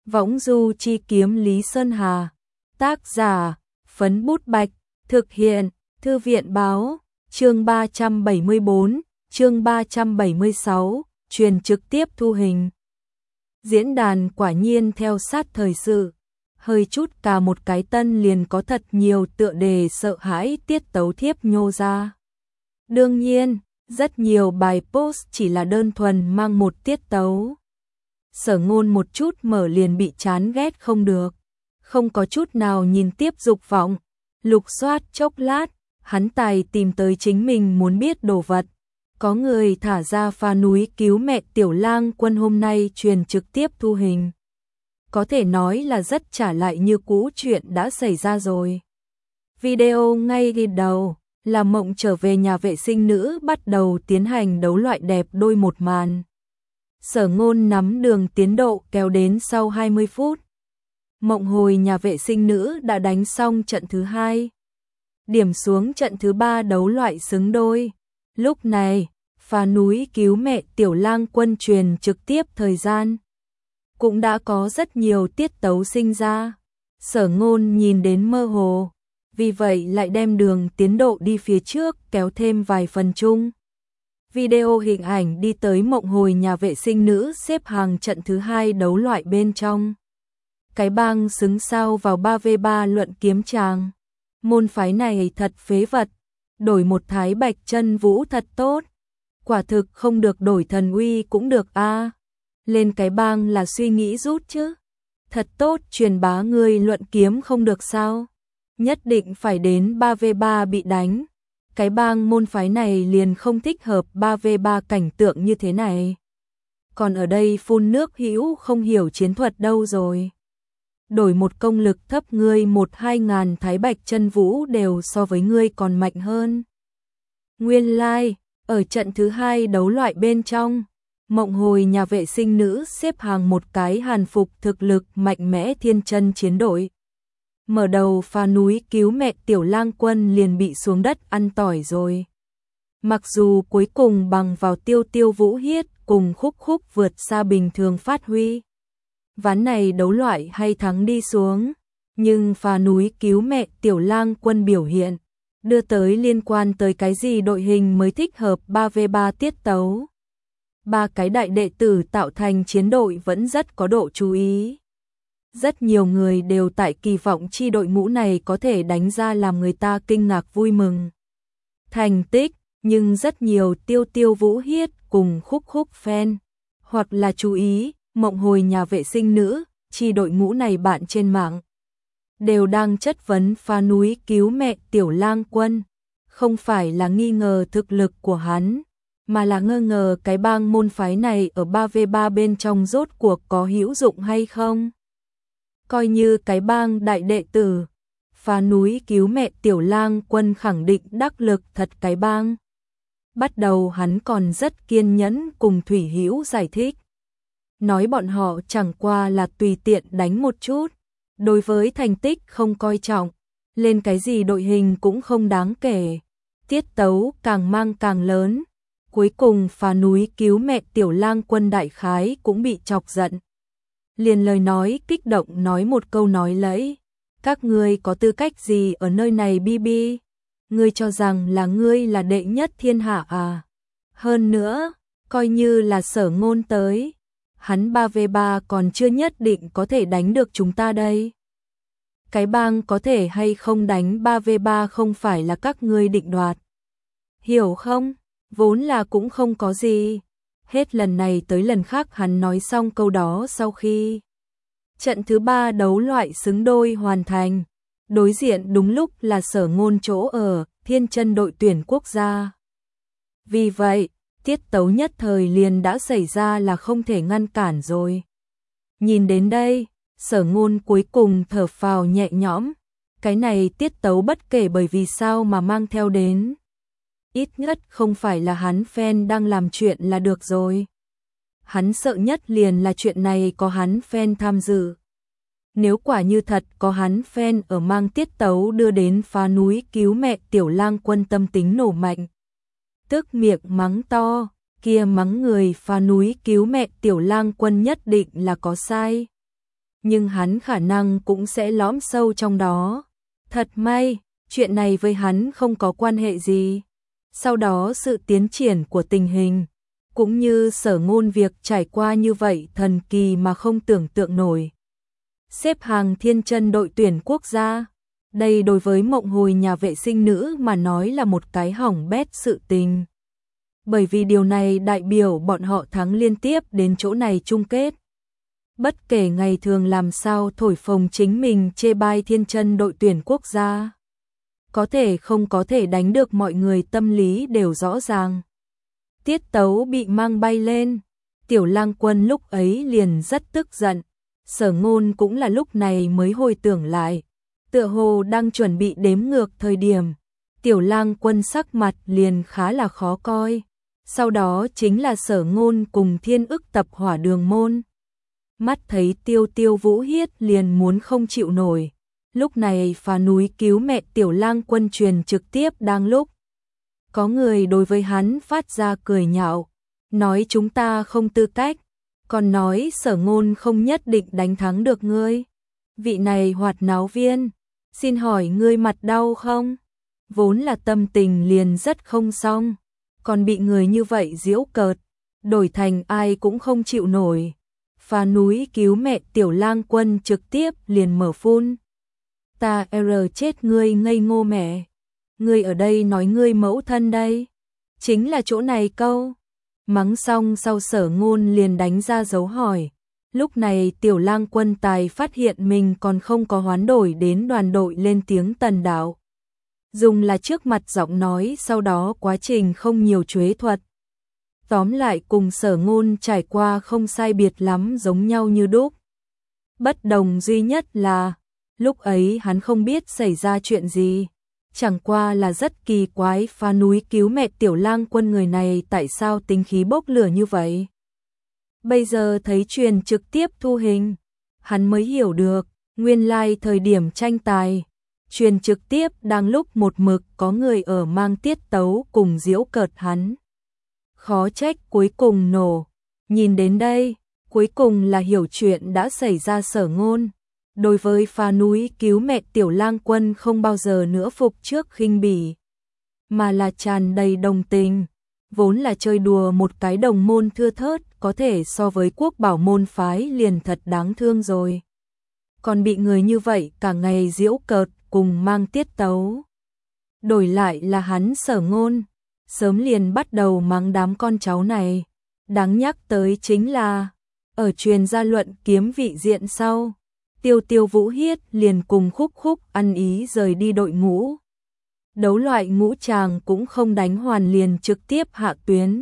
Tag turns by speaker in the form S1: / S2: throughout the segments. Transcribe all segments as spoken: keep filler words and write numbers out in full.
S1: Võng du chi kiếm Lý Sơn Hà. Tác giả, Phấn Bút Bạch. Thực hiện, Thư viện báo. Chương ba trăm bảy mươi bốn, chương ba trăm bảy mươi sáu, truyền trực tiếp thu hình. Diễn đàn quả nhiên theo sát thời sự. Hơi chút cả một cái tân liền có thật nhiều tựa đề sợ hãi tiết tấu thiếp nhô ra. Đương nhiên, rất nhiều bài post chỉ là đơn thuần mang một tiết tấu. Sở Ngôn một chút mở liền bị chán ghét không được. Không có chút nào nhìn tiếp dục vọng. Lục soát chốc lát, hắn tài tìm tới chính mình muốn biết đồ vật. Có người thả ra phá núi cứu mẹ Tiểu Lang Quân hôm nay truyền trực tiếp thu hình. Có thể nói là rất trả lại như cũ chuyện đã xảy ra rồi. Video ngay ghi đầu là Mộng trở về nhà vệ sinh nữ bắt đầu tiến hành đấu loại đẹp đôi một màn. Sở Ngôn nắm đường tiến độ kéo đến sau hai mươi phút. Mộng hồi nhà vệ sinh nữ đã đánh xong trận thứ hai. Điểm xuống trận thứ ba đấu loại xứng đôi. Lúc này, phá núi cứu mẹ Tiểu Lang Quân truyền trực tiếp thời gian. Cũng đã có rất nhiều tiết tấu sinh ra. Sở Ngôn nhìn đến mơ hồ. Vì vậy lại đem đường tiến độ đi phía trước kéo thêm vài phần chung. Video hình ảnh đi tới mộng hồi nhà vệ sinh nữ xếp hàng trận thứ hai đấu loại bên trong. Cái bang xứng sao vào ba vs ba luận kiếm tràng. Môn phái này thật phế vật. Đổi một Thái Bạch Chân Vũ thật tốt. Quả thực không được đổi thần uy cũng được a. À. Lên cái bang là suy nghĩ rút chứ. Thật tốt truyền bá người luận kiếm không được sao. Nhất định phải đến ba vs ba bị đánh. Cái bang môn phái này liền không thích hợp ba vs ba cảnh tượng như thế này. Còn ở đây phun nước hữu không hiểu chiến thuật đâu rồi. Đổi một công lực thấp ngươi một hai ngàn Thái Bạch Chân Vũ đều so với ngươi còn mạnh hơn. Nguyên lai, like, ở trận thứ hai đấu loại bên trong, mộng hồi nhà vệ sinh nữ xếp hàng một cái hàn phục thực lực mạnh mẽ thiên chân chiến đội. Mở đầu phá núi cứu mẹ Tiểu Lang Quân liền bị xuống đất ăn tỏi rồi. Mặc dù cuối cùng bằng vào Tiêu Tiêu Vũ Hiết cùng Khúc Khúc vượt xa bình thường phát huy. Ván này đấu loại hay thắng đi xuống, nhưng phá núi cứu mẹ Tiểu Lang Quân biểu hiện, đưa tới liên quan tới cái gì đội hình mới thích hợp ba vs ba tiết tấu. Ba cái đại đệ tử tạo thành chiến đội vẫn rất có độ chú ý. Rất nhiều người đều tại kỳ vọng chi đội ngũ này có thể đánh ra làm người ta kinh ngạc vui mừng. Thành tích, nhưng rất nhiều Tiêu Tiêu Vũ Hiết cùng Khúc Khúc fan, hoặc là chú ý, mộng hồi nhà vệ sinh nữ, chi đội ngũ này bạn trên mạng. Đều đang chất vấn phá núi cứu mẹ Tiểu Lang Quân. Không phải là nghi ngờ thực lực của hắn, mà là ngơ ngờ cái bang môn phái này ở ba vs ba bên trong rốt cuộc có hữu dụng hay không. Coi như cái bang đại đệ tử, phá núi cứu mẹ Tiểu Lang Quân khẳng định đắc lực thật cái bang. Bắt đầu hắn còn rất kiên nhẫn cùng Thủy Hữu giải thích. Nói bọn họ chẳng qua là tùy tiện đánh một chút. Đối với thành tích không coi trọng, lên cái gì đội hình cũng không đáng kể. Tiết tấu càng mang càng lớn. Cuối cùng phá núi cứu mẹ Tiểu Lang Quân đại khái cũng bị chọc giận. Liền lời nói kích động nói một câu nói lẫy. Các ngươi có tư cách gì ở nơi này bi bi? Ngươi cho rằng là ngươi là đệ nhất thiên hạ à? Hơn nữa, coi như là Sở Ngôn tới. Hắn ba vs ba còn chưa nhất định có thể đánh được chúng ta đây. Cái bang có thể hay không đánh ba vs ba không phải là các ngươi định đoạt. Hiểu không? Vốn là cũng không có gì. Hết lần này tới lần khác hắn nói xong câu đó sau khi trận thứ ba đấu loại xứng đôi hoàn thành. Đối diện đúng lúc là Sở Ngôn chỗ ở, Thiên Chân đội tuyển quốc gia. Vì vậy, tiết tấu nhất thời liền đã xảy ra là không thể ngăn cản rồi. Nhìn đến đây, Sở Ngôn cuối cùng thở phào nhẹ nhõm. Cái này tiết tấu bất kể bởi vì sao mà mang theo đến. Ít nhất không phải là hắn fan đang làm chuyện là được rồi. Hắn sợ nhất liền là chuyện này có hắn fan tham dự. Nếu quả như thật có hắn fan ở mang tiết tấu đưa đến phá núi cứu mẹ Tiểu Lang Quân tâm tính nổ mạnh. Tức miệng mắng to, kia mắng người phá núi cứu mẹ Tiểu Lang Quân nhất định là có sai. nhưng hắn khả năng cũng sẽ lõm sâu trong đó. Thật may, chuyện này với hắn không có quan hệ gì. Sau đó sự tiến triển của tình hình, cũng như Sở Ngôn việc trải qua như vậy thần kỳ mà không tưởng tượng nổi. Xếp hàng thiên chân đội tuyển quốc gia, đây đối với Mộng Hồi nhà vệ sinh nữ mà nói là một cái hỏng bét sự tình. Bởi vì điều này đại biểu bọn họ thắng liên tiếp đến chỗ này chung kết. Bất kể ngày thường làm sao thổi phồng chính mình chê bai thiên chân đội tuyển quốc gia, có thể không có thể đánh được mọi người tâm lý đều rõ ràng. Tiết tấu bị mang bay lên, Tiểu Lang Quân lúc ấy liền rất tức giận. Sở Ngôn cũng là lúc này mới hồi tưởng lại, tựa hồ đang chuẩn bị đếm ngược thời điểm, Tiểu Lang Quân sắc mặt liền khá là khó coi. Sau đó chính là Sở Ngôn cùng Thiên Ức tập hỏa đường môn. Mắt thấy Tiêu Tiêu Vũ Hiết liền muốn không chịu nổi. Lúc này phá núi cứu mẹ Tiểu Lang Quân truyền trực tiếp đang lúc. Có người đối với hắn phát ra cười nhạo, nói chúng ta không tư cách, còn nói Sở Ngôn không nhất định đánh thắng được ngươi. Vị này hoạt náo viên, xin hỏi ngươi mặt đau không? Vốn là tâm tình liền rất không xong, còn bị người như vậy giễu cợt, đổi thành ai cũng không chịu nổi. Phá núi cứu mẹ Tiểu Lang Quân trực tiếp liền mở phun. Ta er chết ngươi ngây ngô mẹ. Ngươi ở đây nói ngươi mẫu thân đây. Chính là chỗ này câu. Mắng xong sau Sở Ngôn liền đánh ra dấu hỏi. Lúc này Tiểu Lang Quân tài phát hiện mình còn không có hoán đổi đến đoàn đội lên tiếng tần đạo. Dùng là trước mặt giọng nói, sau đó quá trình không nhiều chuế thuật. Tóm lại cùng Sở Ngôn trải qua không sai biệt lắm giống nhau như đúc. Bất đồng duy nhất là, lúc ấy hắn không biết xảy ra chuyện gì. Chẳng qua là rất kỳ quái phá núi cứu mẹ Tiểu Lang Quân người này tại sao tính khí bốc lửa như vậy. Bây giờ thấy truyền trực tiếp thu hình, hắn mới hiểu được, nguyên lai like thời điểm tranh tài, truyền trực tiếp đang lúc một mực có người ở mang tiết tấu cùng giễu cợt hắn. Khó trách cuối cùng nổ. Nhìn đến đây, cuối cùng là hiểu chuyện đã xảy ra. Sở Ngôn đối với phá núi cứu mẹ Tiểu Lang Quân không bao giờ nữa phục trước khinh bỉ, mà là tràn đầy đồng tình. Vốn là chơi đùa một cái đồng môn thưa thớt, có thể so với quốc bảo môn phái liền thật đáng thương rồi. Còn bị người như vậy cả ngày giễu cợt cùng mang tiết tấu. Đổi lại là hắn Sở Ngôn, sớm liền bắt đầu mắng đám con cháu này. Đáng nhắc tới chính là, ở truyền gia luận kiếm vị diện sau, Tiêu Tiêu Vũ Hiết liền cùng Khúc Khúc ăn ý rời đi đội ngũ. Đấu loại ngũ tràng cũng không đánh hoàn liền trực tiếp hạ tuyến.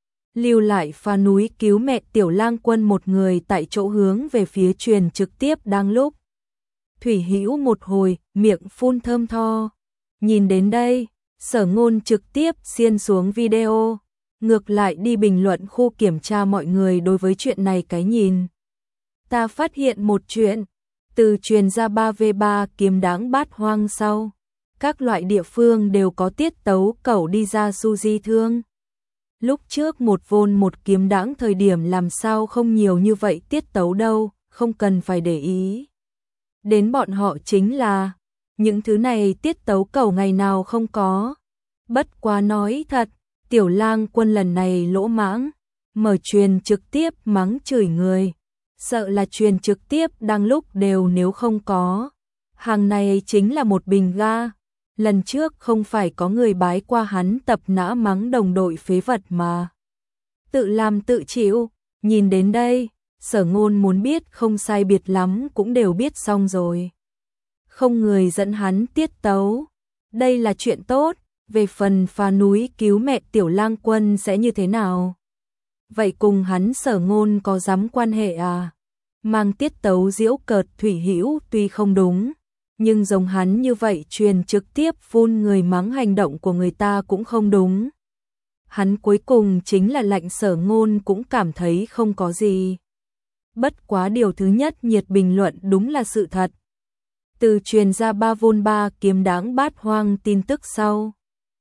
S1: Lưu lại phá núi cứu mẹ Tiểu Lang Quân một người tại chỗ hướng về phía truyền trực tiếp đang lúc. Thủy Hữu một hồi, miệng phun thơm tho. Nhìn đến đây, Sở Ngôn trực tiếp xiên xuống video, ngược lại đi bình luận khu kiểm tra mọi người đối với chuyện này cái nhìn. Ta phát hiện một chuyện, từ truyền ra ba vs ba kiếm đáng bát hoang sau, các loại địa phương đều có tiết tấu cẩu đi ra su di thương. Lúc trước một vôn một kiếm đáng thời điểm làm sao không nhiều như vậy tiết tấu đâu, không cần phải để ý. Đến bọn họ chính là, những thứ này tiết tấu cẩu ngày nào không có. Bất quá nói thật, Tiểu Lang Quân lần này lỗ mãng, mở truyền trực tiếp mắng chửi người. Sợ là truyền trực tiếp đang lúc đều nếu không có. Hàng này chính là một bình ga. Lần trước không phải có người bái qua hắn tập nã mắng đồng đội phế vật mà. Tự làm tự chịu. Nhìn đến đây, Sở Ngôn muốn biết không sai biệt lắm cũng đều biết xong rồi. Không người dẫn hắn tiết tấu. Đây là chuyện tốt. Về phần phá núi cứu mẹ Tiểu Lang Quân sẽ như thế nào? Vậy cùng hắn Sở Ngôn có dám quan hệ à? Mang tiết tấu giễu cợt Thủy Hữu tuy không đúng, nhưng giống hắn như vậy truyền trực tiếp phun người mắng hành động của người ta cũng không đúng. Hắn cuối cùng chính là lạnh Sở Ngôn cũng cảm thấy không có gì. Bất quá điều thứ nhất nhiệt bình luận đúng là sự thật. Từ truyền ra ba vôn ba kiếm đáng bát hoang tin tức sau,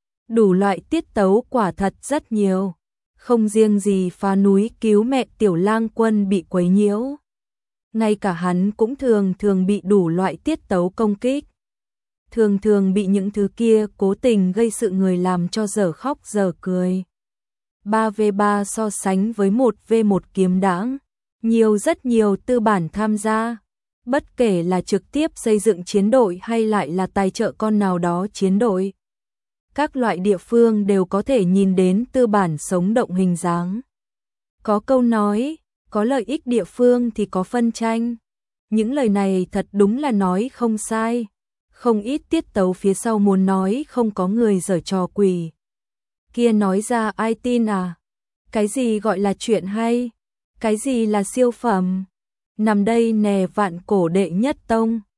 S1: đủ loại tiết tấu quả thật rất nhiều. Không riêng gì phá núi cứu mẹ Tiểu Lang Quân bị quấy nhiễu, ngay cả hắn cũng thường thường bị đủ loại tiết tấu công kích. Thường thường bị những thứ kia cố tình gây sự người làm cho dở khóc dở cười. ba vs ba so sánh với một vs một kiếm đãng, nhiều rất nhiều tư bản tham gia. Bất kể là trực tiếp xây dựng chiến đội hay lại là tài trợ con nào đó chiến đội. Các loại địa phương đều có thể nhìn đến tư bản sống động hình dáng. Có câu nói, có lợi ích địa phương thì có phân tranh. Những lời này thật đúng là nói không sai. Không ít tiết tấu phía sau muốn nói không có người giở trò quỷ. Kia nói ra ai tin à? Cái gì gọi là chuyện hay? Cái gì là siêu phẩm? Nằm đây nè vạn cổ đệ nhất tông.